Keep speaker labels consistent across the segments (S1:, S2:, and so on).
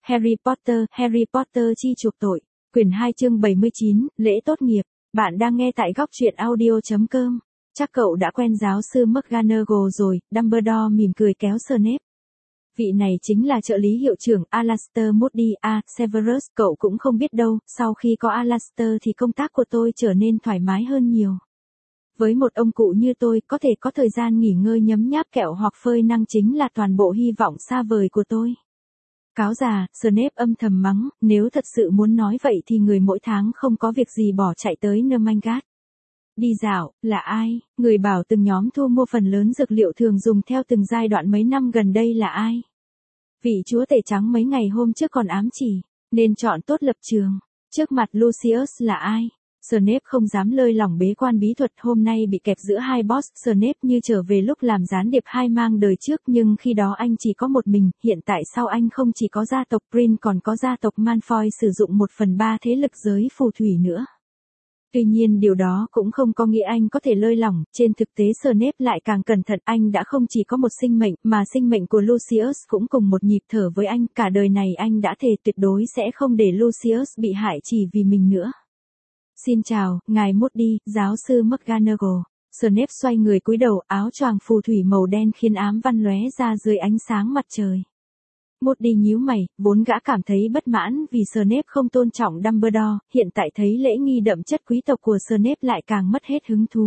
S1: Harry Potter chi chuộc tội. Quyển 2 chương 79, lễ tốt nghiệp. Bạn đang nghe tại góc truyện audio.com. Chắc cậu đã quen giáo sư McGonagall rồi, Dumbledore mỉm cười kéo Snape. Vị này chính là trợ lý hiệu trưởng Alastor Moody. Severus, cậu cũng không biết đâu, sau khi có Alastor thì công tác của tôi trở nên thoải mái hơn nhiều. Với một ông cụ như tôi, có thể có thời gian nghỉ ngơi nhấm nháp kẹo hoặc phơi năng chính là toàn bộ hy vọng xa vời của tôi. Cáo già, Snape âm thầm mắng, nếu thật sự muốn nói vậy thì người mỗi tháng không có việc gì bỏ chạy tới Nermangat. Đi dạo, là ai? Người bảo từng nhóm thu mua phần lớn dược liệu thường dùng theo từng giai đoạn mấy năm gần đây là ai? Vị chúa tể trắng mấy ngày hôm trước còn ám chỉ, nên chọn tốt lập trường. Trước mặt Lucius là ai? Snape không dám lơi lỏng bế quan bí thuật, hôm nay bị kẹp giữa hai boss. Snape như trở về lúc làm gián điệp hai mang đời trước, nhưng khi đó anh chỉ có một mình, hiện tại sao anh không chỉ có gia tộc Green còn có gia tộc Malfoy sử dụng 1/3 thế lực giới phù thủy nữa. Tuy nhiên điều đó cũng không có nghĩa anh có thể lơi lỏng, trên thực tế Snape lại càng cẩn thận, anh đã không chỉ có một sinh mệnh, mà sinh mệnh của Lucius cũng cùng một nhịp thở với anh, cả đời này anh đã thề tuyệt đối sẽ không để Lucius bị hại chỉ vì mình nữa. Xin chào, ngài Moody, giáo sư McGonagall. Snape xoay người cúi đầu, áo choàng phù thủy màu đen khiến ám văn lóe ra dưới ánh sáng mặt trời. Moody nhíu mày, vốn gã cảm thấy bất mãn vì Snape không tôn trọng Dumbledore, hiện tại thấy lễ nghi đậm chất quý tộc của Snape lại càng mất hết hứng thú.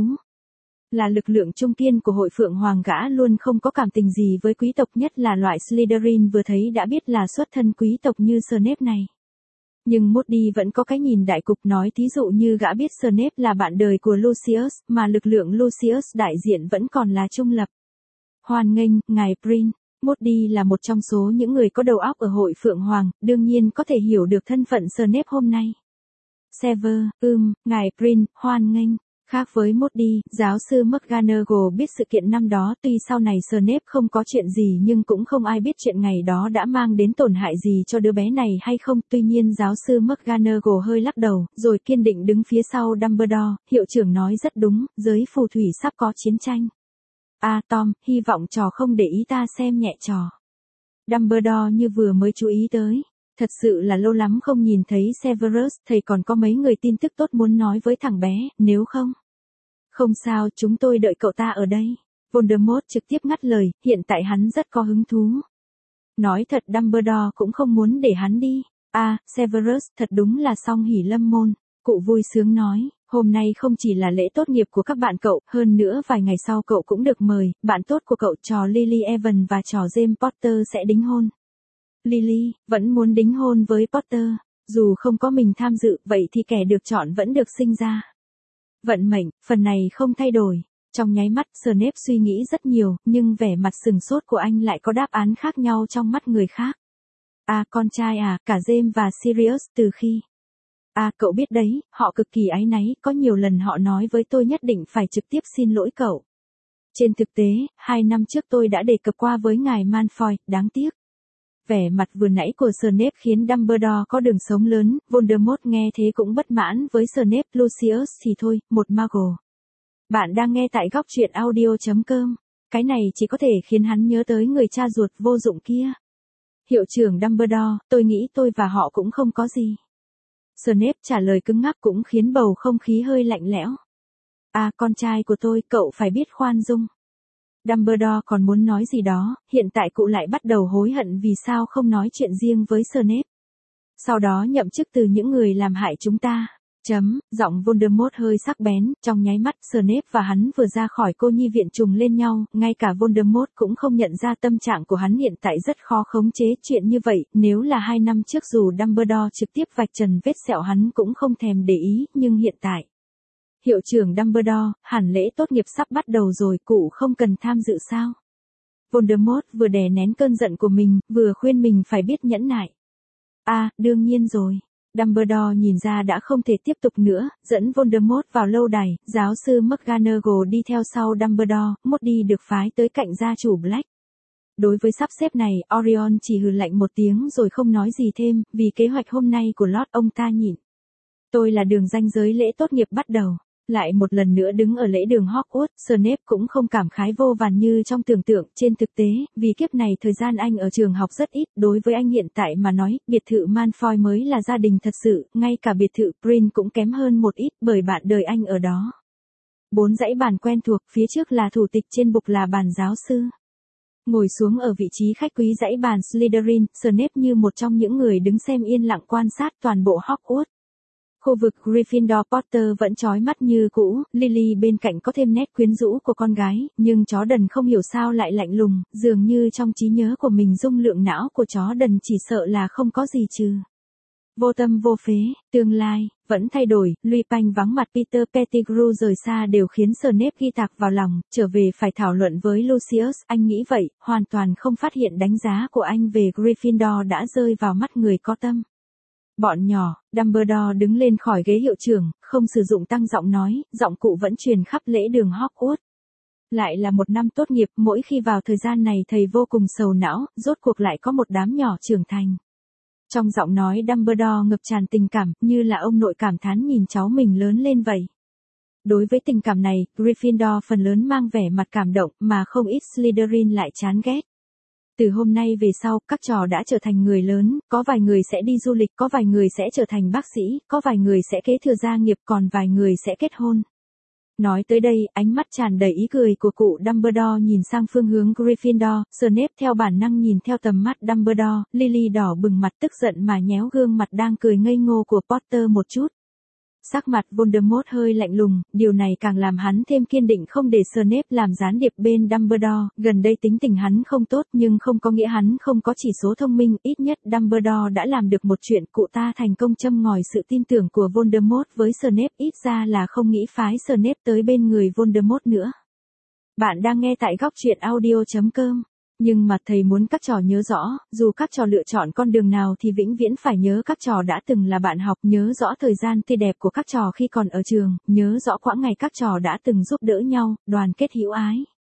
S1: Là lực lượng trung kiên của hội Phượng Hoàng, gã luôn không có cảm tình gì với quý tộc, nhất là loại Slytherin vừa thấy đã biết là xuất thân quý tộc như Snape này. Nhưng Moody vẫn có cái nhìn đại cục, nói thí dụ như gã biết Snape là bạn đời của Lucius, mà lực lượng Lucius đại diện vẫn còn là trung lập. Hoan nghênh, ngài Prin. Moody là một trong số những người có đầu óc ở hội Phượng Hoàng, đương nhiên có thể hiểu được thân phận Snape hôm nay. Sever, ngài Prin, hoan nghênh. Khác với Moody, giáo sư McGonagall biết sự kiện năm đó, tuy sau này Snape không có chuyện gì nhưng cũng không ai biết chuyện ngày đó đã mang đến tổn hại gì cho đứa bé này hay không. Tuy nhiên giáo sư McGonagall hơi lắc đầu, rồi kiên định đứng phía sau Dumbledore, hiệu trưởng nói rất đúng, giới phù thủy sắp có chiến tranh. Tom, hy vọng trò không để ý ta xem nhẹ trò. Dumbledore như vừa mới chú ý tới. Thật sự là lâu lắm không nhìn thấy Severus, thầy còn có mấy người tin tức tốt muốn nói với thằng bé, nếu không. Không sao, chúng tôi đợi cậu ta ở đây. Voldemort trực tiếp ngắt lời, hiện tại hắn rất có hứng thú. Nói thật, Dumbledore cũng không muốn để hắn đi. Severus, thật đúng là song hỷ lâm môn. Cụ vui sướng nói, hôm nay không chỉ là lễ tốt nghiệp của các bạn cậu, hơn nữa vài ngày sau cậu cũng được mời, bạn tốt của cậu trò Lily Evans và trò James Potter sẽ đính hôn. Lily, vẫn muốn đính hôn với Potter, dù không có mình tham dự, vậy thì kẻ được chọn vẫn được sinh ra. Vận mệnh, phần này không thay đổi. Trong nháy mắt, Snape suy nghĩ rất nhiều, nhưng vẻ mặt sừng sốt của anh lại có đáp án khác nhau trong mắt người khác. Con trai cả James và Sirius từ khi. Cậu biết đấy, họ cực kỳ áy náy, có nhiều lần họ nói với tôi nhất định phải trực tiếp xin lỗi cậu. Trên thực tế, 2 năm trước tôi đã đề cập qua với ngài Malfoy, đáng tiếc. Vẻ mặt vừa nãy của Snape khiến Dumbledore có đường sống lớn, Voldemort nghe thế cũng bất mãn với Snape. Lucius thì thôi, một Muggle. Bạn đang nghe tại góc truyện audio.com. Cái này chỉ có thể khiến hắn nhớ tới người cha ruột vô dụng kia. Hiệu trưởng Dumbledore, tôi nghĩ tôi và họ cũng không có gì. Snape trả lời cứng ngắc cũng khiến bầu không khí hơi lạnh lẽo. Con trai của tôi, cậu phải biết khoan dung. Dumbledore còn muốn nói gì đó, hiện tại cụ lại bắt đầu hối hận vì sao không nói chuyện riêng với Snape. Sau đó nhậm chức từ những người làm hại chúng ta. Giọng Voldemort hơi sắc bén, trong nháy mắt Snape và hắn vừa ra khỏi cô nhi viện trùng lên nhau, ngay cả Voldemort cũng không nhận ra tâm trạng của hắn hiện tại rất khó khống chế. Chuyện như vậy, nếu là 2 năm trước dù Dumbledore trực tiếp vạch trần vết sẹo hắn cũng không thèm để ý, nhưng hiện tại. Hiệu trưởng Dumbledore, hẳn lễ tốt nghiệp sắp bắt đầu rồi, cụ không cần tham dự sao? Voldemort vừa đè nén cơn giận của mình, vừa khuyên mình phải biết nhẫn nại. Đương nhiên rồi. Dumbledore nhìn ra đã không thể tiếp tục nữa, dẫn Voldemort vào lâu đài, giáo sư McGonagall đi theo sau Dumbledore, Moody được phái tới cạnh gia chủ Black. Đối với sắp xếp này, Orion chỉ hừ lạnh một tiếng rồi không nói gì thêm, vì kế hoạch hôm nay của Lord ông ta nhịn. Tôi là đường ranh giới lễ tốt nghiệp bắt đầu. Lại một lần nữa đứng ở lễ đường Hogwarts, Snape cũng không cảm khái vô vàn như trong tưởng tượng. Trên thực tế, vì kiếp này thời gian anh ở trường học rất ít, đối với anh hiện tại mà nói, biệt thự Malfoy mới là gia đình thật sự, ngay cả biệt thự Prin cũng kém hơn một ít bởi bạn đời anh ở đó. 4 dãy bàn quen thuộc, phía trước là thủ tịch, trên bục là bàn giáo sư. Ngồi xuống ở vị trí khách quý dãy bàn Slytherin, Snape như một trong những người đứng xem yên lặng quan sát toàn bộ Hogwarts. Khu vực Gryffindor Potter vẫn chói mắt như cũ, Lily bên cạnh có thêm nét quyến rũ của con gái, nhưng chó đần không hiểu sao lại lạnh lùng, dường như trong trí nhớ của mình dung lượng não của chó đần chỉ sợ là không có gì trừ. Vô tâm vô phế, tương lai, vẫn thay đổi, Lupin vắng mặt Peter Pettigrew rời xa đều khiến Snape ghi tạc vào lòng, trở về phải thảo luận với Lucius, anh nghĩ vậy, hoàn toàn không phát hiện đánh giá của anh về Gryffindor đã rơi vào mắt người có tâm. Bọn nhỏ, Dumbledore đứng lên khỏi ghế hiệu trưởng, không sử dụng tăng giọng nói, giọng cụ vẫn truyền khắp lễ đường Hogwarts. Lại là một năm tốt nghiệp, mỗi khi vào thời gian này thầy vô cùng sầu não, rốt cuộc lại có một đám nhỏ trưởng thành. Trong giọng nói Dumbledore ngập tràn tình cảm, như là ông nội cảm thán nhìn cháu mình lớn lên vậy. Đối với tình cảm này, Gryffindor phần lớn mang vẻ mặt cảm động, mà không ít Slytherin lại chán ghét. Từ hôm nay về sau, các trò đã trở thành người lớn, có vài người sẽ đi du lịch, có vài người sẽ trở thành bác sĩ, có vài người sẽ kế thừa gia nghiệp, còn vài người sẽ kết hôn. Nói tới đây, ánh mắt tràn đầy ý cười của cụ Dumbledore nhìn sang phương hướng Gryffindor, Snape theo bản năng nhìn theo tầm mắt Dumbledore, Lily đỏ bừng mặt tức giận mà nhéo gương mặt đang cười ngây ngô của Potter một chút. Sắc mặt Voldemort hơi lạnh lùng, điều này càng làm hắn thêm kiên định không để Snape làm gián điệp bên Dumbledore, gần đây tính tình hắn không tốt nhưng không có nghĩa hắn không có chỉ số thông minh, ít nhất Dumbledore đã làm được một chuyện, cụ ta thành công châm ngòi sự tin tưởng của Voldemort với Snape, ít ra là không nghĩ phái Snape tới bên người Voldemort nữa. Bạn đang nghe tại góc truyện audio.com. Nhưng mà thầy muốn các trò nhớ rõ, dù các trò lựa chọn con đường nào thì vĩnh viễn phải nhớ các trò đã từng là bạn học, nhớ rõ thời gian tươi đẹp của các trò khi còn ở trường, nhớ rõ quãng ngày các trò đã từng giúp đỡ nhau, đoàn kết hữu ái.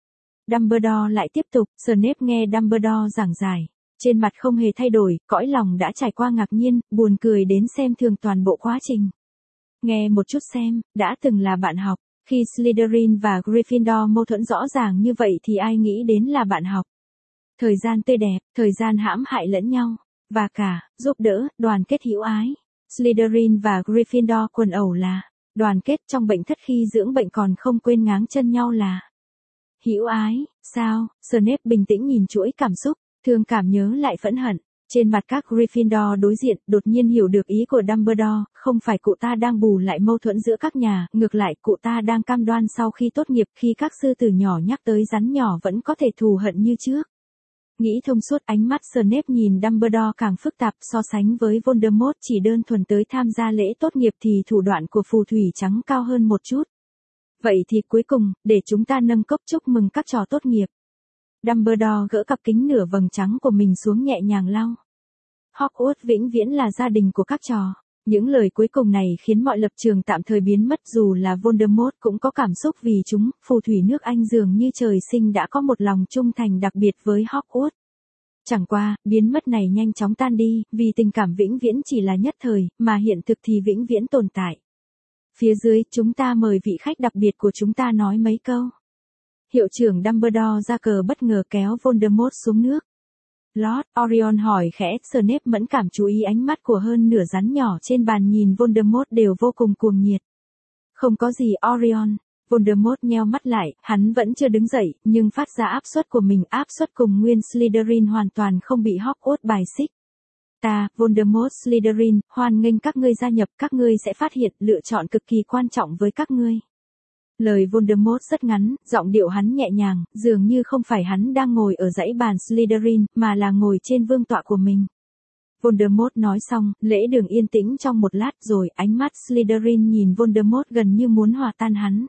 S1: Dumbledore lại tiếp tục, Snape nghe Dumbledore giảng giải. Trên mặt không hề thay đổi, cõi lòng đã trải qua ngạc nhiên, buồn cười đến xem thường toàn bộ quá trình. Nghe một chút xem, đã từng là bạn học, khi Slytherin và Gryffindor mâu thuẫn rõ ràng như vậy thì ai nghĩ đến là bạn học. Thời gian tươi đẹp, thời gian hãm hại lẫn nhau, và cả, giúp đỡ, đoàn kết hữu ái. Slytherin và Gryffindor quần ẩu là, đoàn kết trong bệnh thất khi dưỡng bệnh còn không quên ngáng chân nhau là. Hữu ái, sao? Snape bình tĩnh nhìn chuỗi cảm xúc, thương cảm nhớ lại phẫn hận. Trên mặt các Gryffindor đối diện, đột nhiên hiểu được ý của Dumbledore, không phải cụ ta đang bù lại mâu thuẫn giữa các nhà, ngược lại cụ ta đang cam đoan sau khi tốt nghiệp, khi các sư tử nhỏ nhắc tới rắn nhỏ vẫn có thể thù hận như trước. Nghĩ thông suốt, ánh mắt Snape nhìn Dumbledore càng phức tạp, so sánh với Voldemort chỉ đơn thuần tới tham gia lễ tốt nghiệp thì thủ đoạn của phù thủy trắng cao hơn một chút. Vậy thì cuối cùng, để chúng ta nâng cốc chúc mừng các trò tốt nghiệp. Dumbledore gỡ cặp kính nửa vầng trắng của mình xuống nhẹ nhàng lau. Hogwarts vĩnh viễn là gia đình của các trò. Những lời cuối cùng này khiến mọi lập trường tạm thời biến mất, dù là Voldemort cũng có cảm xúc vì chúng, phù thủy nước Anh dường như trời sinh đã có một lòng trung thành đặc biệt với Hogwarts. Chẳng qua, biến mất này nhanh chóng tan đi, vì tình cảm vĩnh viễn chỉ là nhất thời, mà hiện thực thì vĩnh viễn tồn tại. Phía dưới, chúng ta mời vị khách đặc biệt của chúng ta nói mấy câu. Hiệu trưởng Dumbledore ra cờ bất ngờ kéo Voldemort xuống nước. Lord Orion hỏi khẽ, Snape mẫn cảm chú ý ánh mắt của hơn nửa rắn nhỏ trên bàn nhìn Voldemort đều vô cùng cuồng nhiệt. Không có gì Orion. Voldemort nheo mắt lại, hắn vẫn chưa đứng dậy, nhưng phát ra áp suất của mình, áp suất cùng nguyên Slytherin hoàn toàn không bị Hogwarts bài xích. Ta, Voldemort Slytherin, hoan nghênh các ngươi gia nhập, các ngươi sẽ phát hiện lựa chọn cực kỳ quan trọng với các ngươi. Lời Voldemort rất ngắn, giọng điệu hắn nhẹ nhàng, dường như không phải hắn đang ngồi ở dãy bàn Slytherin, mà là ngồi trên vương tọa của mình. Voldemort nói xong, lễ đường yên tĩnh trong một lát rồi, ánh mắt Slytherin nhìn Voldemort gần như muốn hòa tan hắn.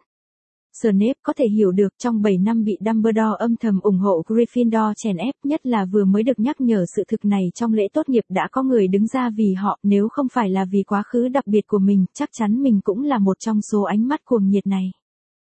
S1: Snape có thể hiểu được trong 7 năm bị Dumbledore âm thầm ủng hộ Gryffindor chèn ép, nhất là vừa mới được nhắc nhở sự thực này trong lễ tốt nghiệp đã có người đứng ra vì họ, nếu không phải là vì quá khứ đặc biệt của mình, chắc chắn mình cũng là một trong số ánh mắt cuồng nhiệt này.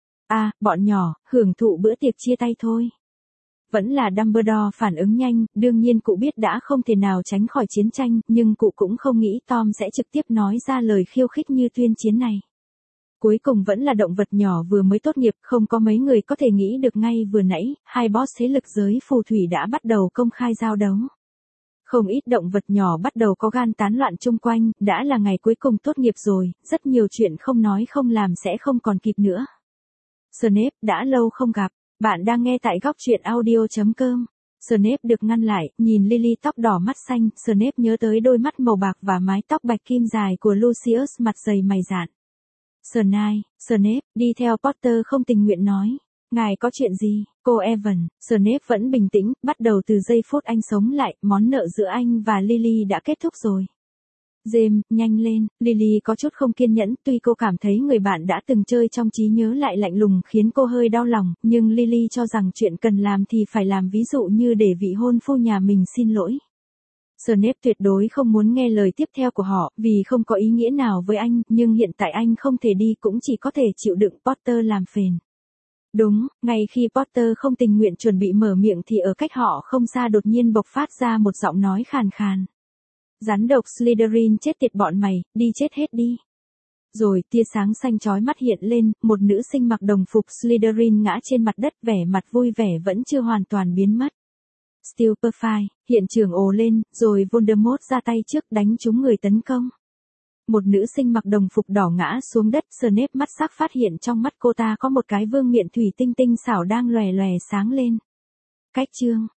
S1: Bọn nhỏ, hưởng thụ bữa tiệc chia tay thôi. Vẫn là Dumbledore phản ứng nhanh, đương nhiên cụ biết đã không thể nào tránh khỏi chiến tranh, nhưng cụ cũng không nghĩ Tom sẽ trực tiếp nói ra lời khiêu khích như tuyên chiến này. Cuối cùng vẫn là động vật nhỏ vừa mới tốt nghiệp, không có mấy người có thể nghĩ được ngay vừa nãy, hai boss thế lực giới phù thủy đã bắt đầu công khai giao đấu. Không ít động vật nhỏ bắt đầu có gan tán loạn chung quanh, đã là ngày cuối cùng tốt nghiệp rồi, rất nhiều chuyện không nói không làm sẽ không còn kịp nữa. Snape, đã lâu không gặp, bạn đang nghe tại góc truyện audio.com. Snape được ngăn lại, nhìn Lily tóc đỏ mắt xanh, Snape nhớ tới đôi mắt màu bạc và mái tóc bạch kim dài của Lucius mặt dày mày dạn. Snape, đi theo Potter không tình nguyện nói. Ngài có chuyện gì, cô Evan? Snape vẫn bình tĩnh, bắt đầu từ giây phút anh sống lại, món nợ giữa anh và Lily đã kết thúc rồi. James, nhanh lên, Lily có chút không kiên nhẫn, tuy cô cảm thấy người bạn đã từng chơi trong trí nhớ lại lạnh lùng khiến cô hơi đau lòng, nhưng Lily cho rằng chuyện cần làm thì phải làm, ví dụ như để vị hôn phu nhà mình xin lỗi. Snape tuyệt đối không muốn nghe lời tiếp theo của họ, vì không có ý nghĩa nào với anh, nhưng hiện tại anh không thể đi, cũng chỉ có thể chịu đựng Potter làm phiền. Đúng, ngay khi Potter không tình nguyện chuẩn bị mở miệng thì ở cách họ không xa đột nhiên bộc phát ra một giọng nói khàn khàn. Rắn độc Slytherin chết tiệt bọn mày, đi chết hết đi. Rồi tia sáng xanh chói mắt hiện lên, một nữ sinh mặc đồng phục Slytherin ngã trên mặt đất, vẻ mặt vui vẻ vẫn chưa hoàn toàn biến mất. Stupefy, hiện trường ồ lên, rồi Voldemort ra tay trước đánh trúng người tấn công. Một nữ sinh mặc đồng phục đỏ ngã xuống đất, Snape mắt sắc phát hiện trong mắt cô ta có một cái vương miện thủy tinh tinh xảo đang lòe lòe sáng lên. Cách chương